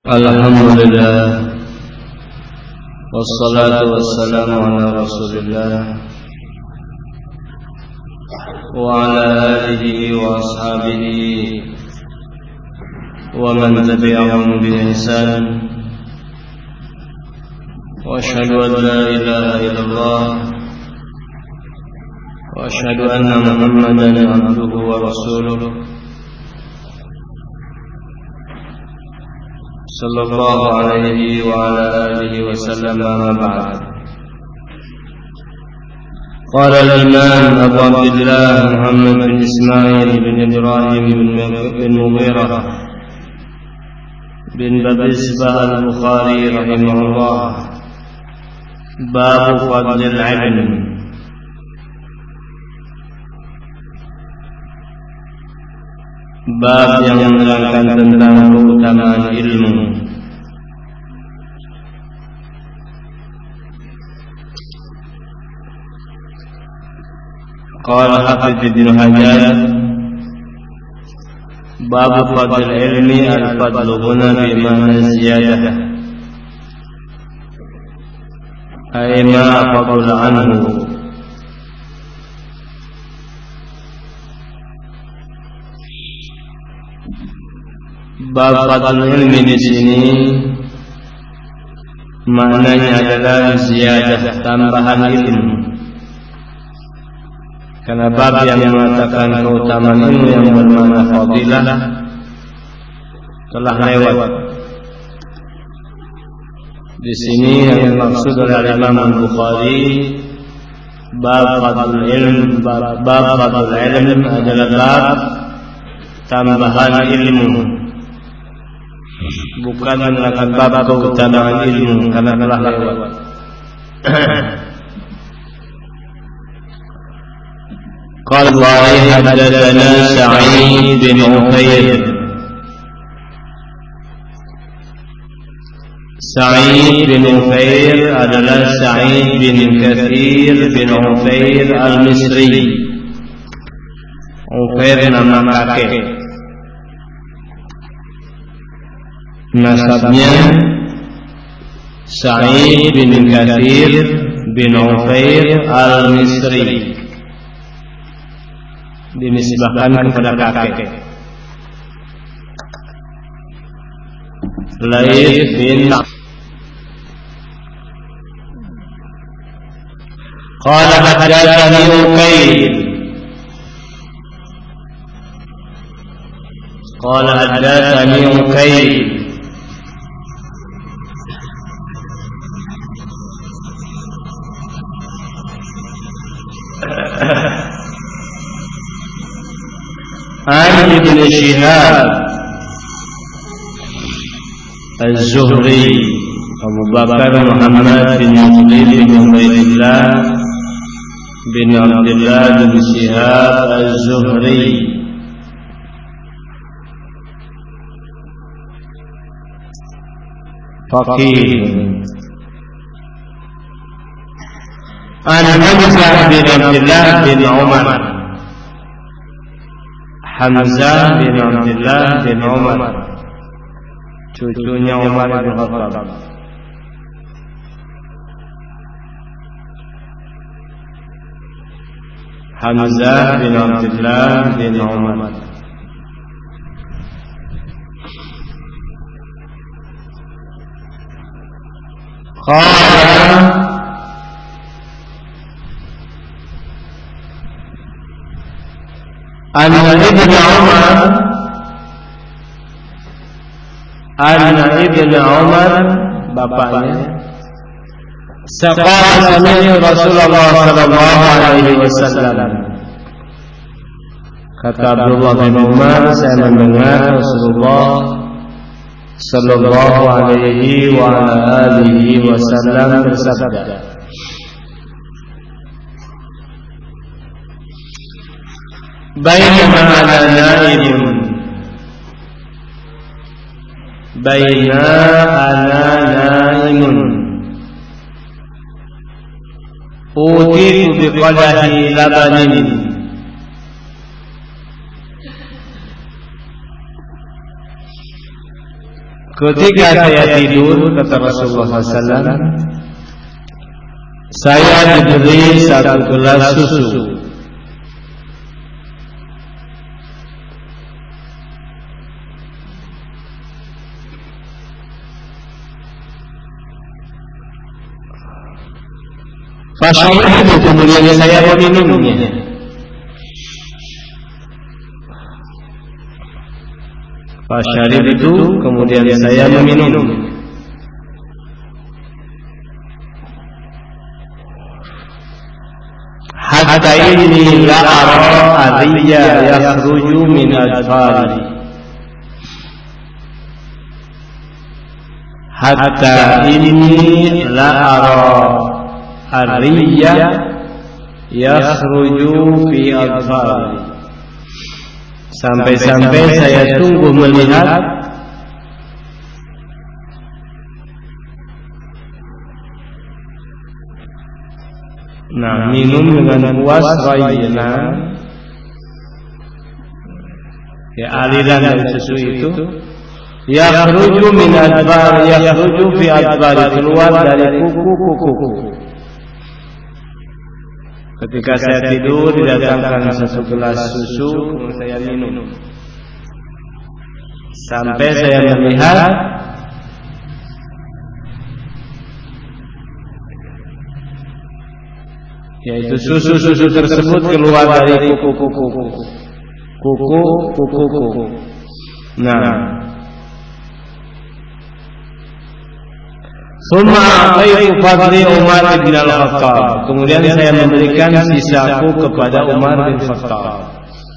Alhamdulillah, wassalatu wassalamu ala rasulillah wa ala alihi wa ashabihi wa man tabi'ahum bi ihsan. Wa ashhadu an la ilaha illallah wa ashhadu anna Muhammadan abduhu wa rasuluh sallallahu alaihi wa ala alihi wa sallam. Amma ba'd. Qala al-imam Abu Abdullah Muhammad bin Ismail bin Ibrahim bin Mughirah bin Babisbah al-Bukhari rahimahullah, bab fadlil ilm. Bab yang menerangkan tentang keutamaan ilmu. Qala Hafidz Ibn Hajar, bab fadl ilmi, al-fadlu huna bi ma'na ziyadah, ay ma fadla anhu. Bab fadl ilmi di sini maknanya adalah ziyadah, tambahan ilmu. Karena bab yang mengatakan keutamaan ilmu yang bermakna fadilah telah lewat. Di sini yang dimaksud oleh Imam Al-Bukhari, bab fadl ilm, bab fadl ilm adalah bab tambahan ilmu, bukan menerangkan bab keutamaan ilmu karena telah lewat. Qala haddatsana Sa'id bin Ufair. Sa'id bin Ufair adalah Sa'id bin Kathir bin Ufair al-Misri. Ufair nama kakek, nasabnya Sa'id bin Kathir bin Ufair al-Misri, dinisbahkan kepada kakek Laits bin Qala haddatsani Uqayl. Qala haddatsani Uqayl an Ibn Shihab Az-Zuhri, Abu Bakar Muhammad bin Muslim bin Ubaidillah bin Abdullah bin Shihab Az-Zuhri, faqih. An Hamzah bin Abdullah bin Umar, Hamzah bin Abdullah bin Umar, cucunya Umar bin Khattab. Hamzah bin Abdullah bin Umar. Qala Anna Ibn Umar, bapaknya, saqala sami'tu Rasulullah sallallahu alaihi wasallam. Kata Abdullah bin Umar, saya mendengar Rasulullah sallallahu alaihi wa alihi wasallam bersabda, Baina ana naimun utitu biqadahi labanin ketika saya tidur, kata Rasulullah SAW, saya diberi satu gelas susu. Fasyaribtu, kemudian saya meminumnya. Fasyaribtu, kemudian saya meminumnya. Hatta inni la ara adhiya yakhruju min adfari. Hatta inni la ara adhiya yakhruju fi adfari. Sampai-sampai saya tunggu melihat minum dengan puas rayna, ya aliran dari susu itu, yakhruju min adbar, yakhruju fi adbar, keluar dari kuku-kuku. Ketika saya tidur didatangkan satu gelas susu, kemudian saya minum. Sampai saya melihat yaitu susu-susu tersebut keluar dari kuku-kuku. Summa a'taitu fadli Umar bin Al-Khattab. Kemudian saya memberikan sisaku kepada Umar bin Khattab.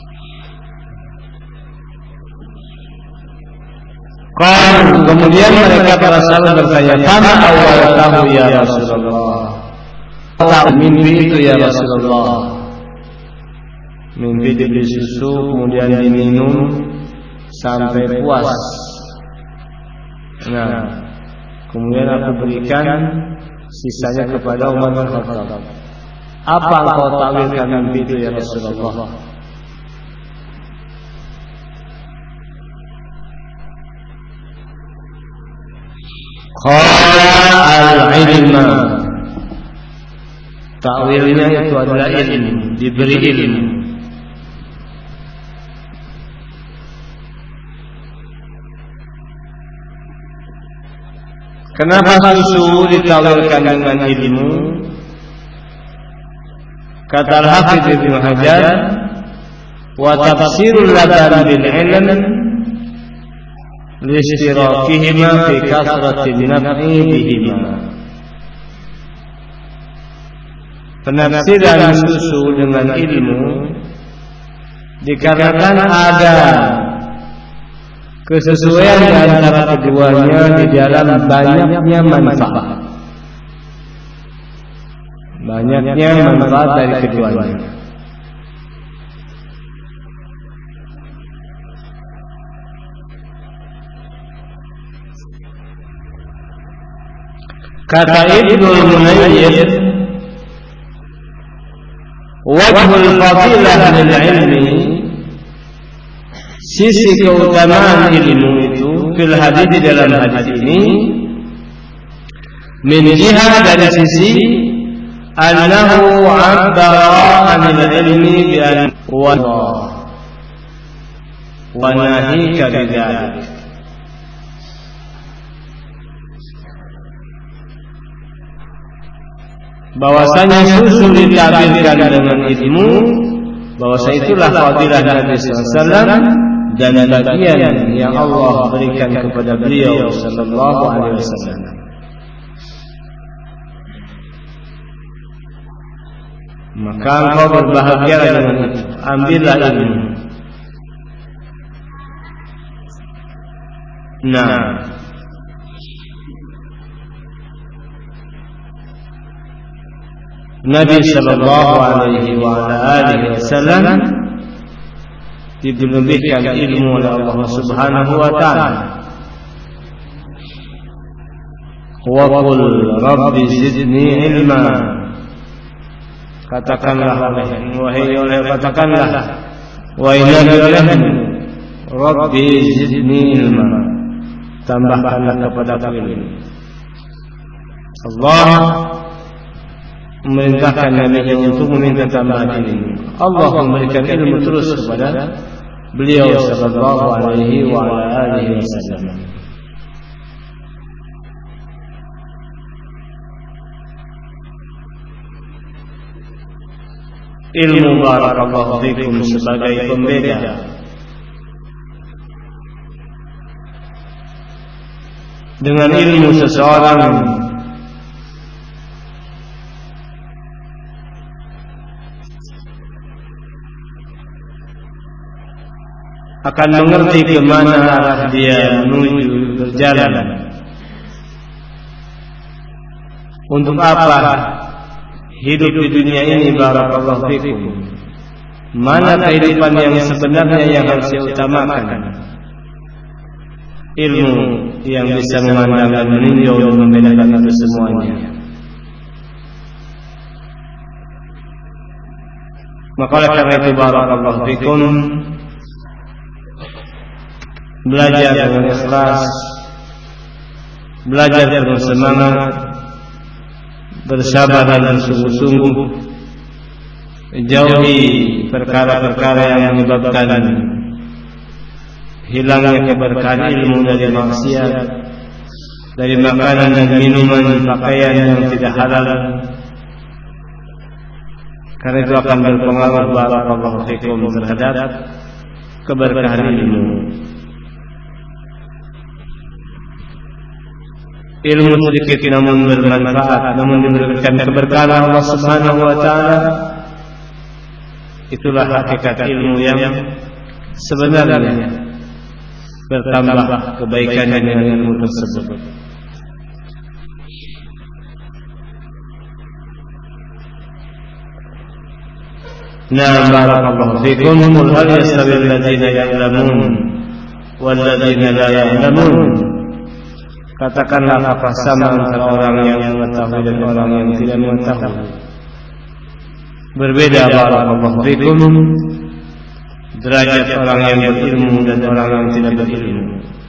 Kemudian mereka para sahabat bertanya, "Fama awwaltahu ya Rasulullah?" Mimpi itu ya Rasulullah. Mimpi diberi susu kemudian diminum sampai puas. Kemudian aku berikan sisanya kepada Umar bin Khattab. Apa engkau takwilkan mimpi itu ya Rasulullah? Qala al-ilma. Takwilnya itu adalah ilmu, diberi ilmu. Kenapa susu ditakwilkan dengan ilmu? Kata Al-Hafidz Ibnu Hajar, wa tafsirul laban bil ilm liishtirakihima fi kasratin naf'i bihima. Penafsiran susu dengan ilmu dikarenakan ada kesesuaian di antara keduanya di dalam banyaknya manfaat. Banyaknya manfaat dari keduanya. Kata Ibnul Munayyir, wajhul fadilah lil ilmi, sisi keutamaan ilmu itu fil hadis, di dalam hadis ini, min jihah, dari sisi annahu 'abbara 'anil ilmi bi an wa nahika bidzalik. Bahwasanya susu ditabirkan dengan ilmu, bahwasanya itulah fadilah Nabi SAW dan bagian yang Allah berikan kepada beliau sallallahu alaihi wasallam. Maka engkau berbahagia dengan itu. Ambillah ilmu. Nabi sallallahu alaihi wa alihi wasallam diberikan ilmu oleh Allah Subhanahu wa taala. Wa qul rabbi zidni ilma. Katakanlah wahai Nabi, rabbi zidni ilma. tambahkanlah kepadaku ilmu. Allah memerintahkan Nabi-Nya untuk meminta tambahan ilmu. Allah memberikan ilmu terus kepada beliau sallallahu alaihi wa ala alihi wasallam. Ilmu barakallahu fikum sebagai pembeda dengan ilmu seseorang akan mengerti kemana arah dia menuju berjalan. Untuk apa hidup di dunia ini barakallahu fikum? Mana kehidupan yang sebenarnya yang harus diutamakan? Ilmu yang bisa memandang dan meninjau dan membedakan itu semuanya. Maka oleh karena itu barakallahu fikum, belajar dengan ikhlas, belajar dengan semangat, bersabar dan sungguh-sungguh, jauhi perkara-perkara yang menyebabkan hilangnya keberkahan ilmu dari maksiat, dari makanan dan minuman, pakaian yang tidak halal, karena itu akan berpengaruh barakallahu fikum terhadap keberkahan ilmu. Ilmu sedikit namun bermanfaat, namun diberikan keberkahan Allah Subhanahu wa taala. Itulah hakikat ilmu yang sebenarnya, bertambah kebaikannya dengan ilmu tersebut. Nah, barakallahu fikum. Qul hal yastawi alladziina ya'lamuun wal ladziina la ya'lamuun. Katakanlah, apakah sama antara orang yang mengetahui dan orang yang tidak mengetahui? Berbeda barakallahu fikum derajat orang yang berilmu dan orang yang tidak berilmu.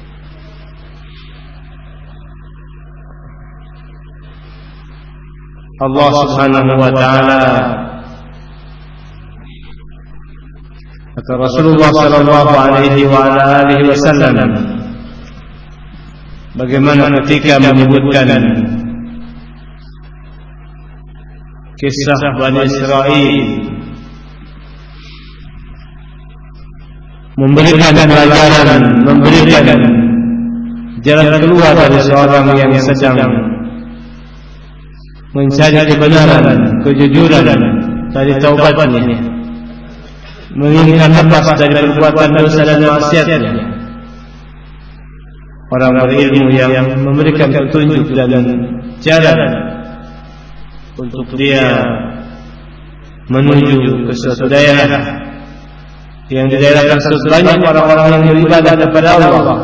Allah Subhanahu wa taala kata Rasulullah sallallahu alaihi wa ala alihi wasallam, bagaimana ketika menyebutkan kisah Bani Israel, memberikan pelajaran, memberikan jalan keluar dari seorang yang sedang mencari kebenaran, kejujuran dari taubatnya, menginginkan lepas dari perbuatan dosa dan maksiatnya. Orang berilmu yang memberikan petunjuk dan jalan untuk dia menuju ke suatu daerah, yang di daerah tersebut banyak orang-orang yang beribadah kepada Allah,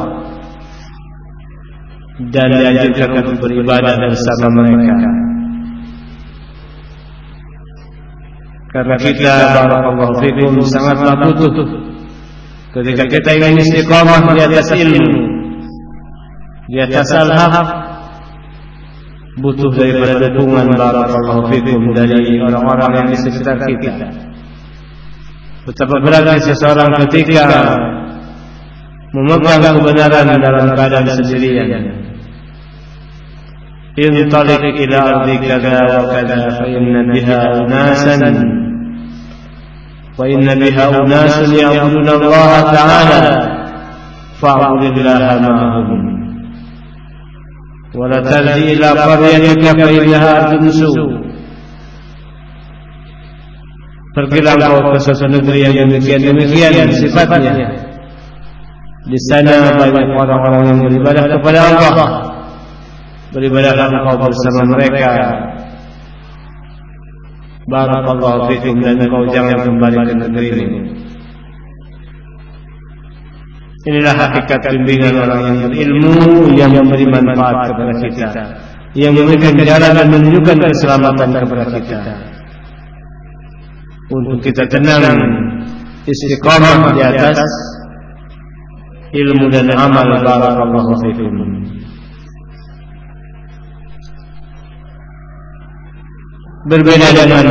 dan dianjurkan untuk beribadah bersama mereka. Karena kita barakallahu fikum sangatlah butuh ketika kita ingin istiqamah di atas ilmu, di atas al-haq, butuh daripada dukungan barakallahu fikum dari orang-orang yang di sekitar kita. Betapa beratnya seseorang ketika memegang kebenaran dalam keadaan sendirian. Intaliq ila ardi kada wa kada fa inna biha unasan wa inna biha unasan ya'buduna Allah ta'ala fa'budillaha ma'ahum wa la tarji ila qaryatika fa innaha ardun su'. Pergilah kau ke suatu negeri yang demikian sifatnya. Di sana banyak orang-orang yang beribadah kepada Allah. Beribadahlah engkau bersama mereka. Barakallahu fikum, dan engkau jangan kembali ke negeri ini. Inilah hakikat bimbingan orang yang berilmu, yang memberi manfaat kepada kita, yang memberikan jalan dan menunjukkan keselamatan kepada kita, untuk kita tenang istiqamah di atas ilmu dan amal. Barakallahu fikum. Berbeda dengan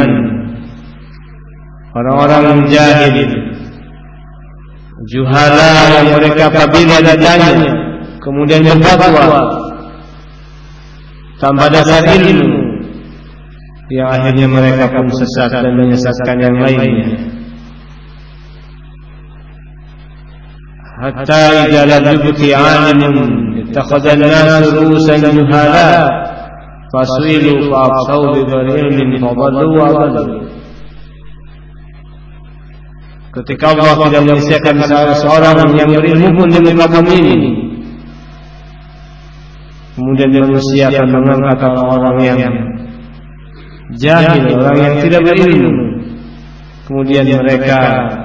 orang-orang jahil, juhala, yang mereka apabila ditanya kemudian berfatwa tanpa dasar ilmu, yang akhirnya mereka pun sesat dan menyesatkan yang lainnya. Hatta idza lam yubqi 'alimun ittakhadha an-nas ru'usan juhala fasu'ilu fa'afsau bi ilmin fadallu wa adallu. Ketika Allah tidak menyisakan seorang yang berilmu pun di muka bumi ini, kemudian manusia akan mengangkat orang-orang yang jahil, orang yang tidak berilmu, kemudian mereka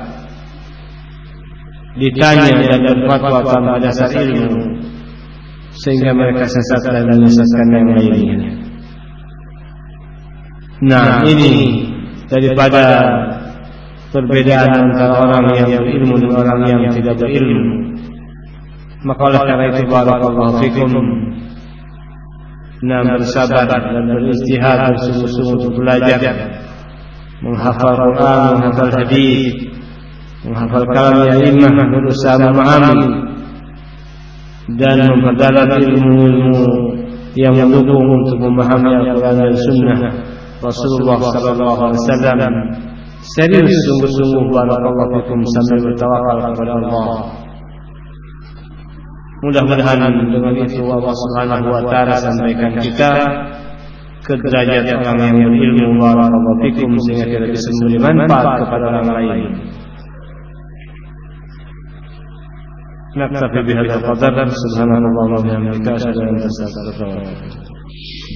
ditanya dan berfatwa tanpa dasar ilmu, sehingga mereka sesat dan menyesatkan yang lainnya. Nah, ini daripada perbedaan antara orang yang berilmu dan orang yang tidak berilmu. Maka oleh karena itu barakallahu fikum, bersabar dan beristihad bersungguh-sungguh untuk belajar, menghafal Quran, menghafal hadis, menghafal kalam a'immah, berusaha memahami dan memperdalam ilmu-ilmu yang mendukung untuk memahami Al-Quran dan Sunnah Rasulullah sallallahu alaihi wasallam. Serius sungguh-sungguh barakallahu fikum sambil bertawakal kepada Allah. Mudah-mudahan dengan itu Allah Subhanahu wa taala sampaikan kita ke derajat orang yang berilmu barakallahu fikum, sehingga kita bisa memberi manfaat kepada orang lain. Naktafi bihadzal qadar. Subhanallah wa bihamdihi, asyhadu an la ilaha illa anta, astaghfiruka wa atubu ilaik.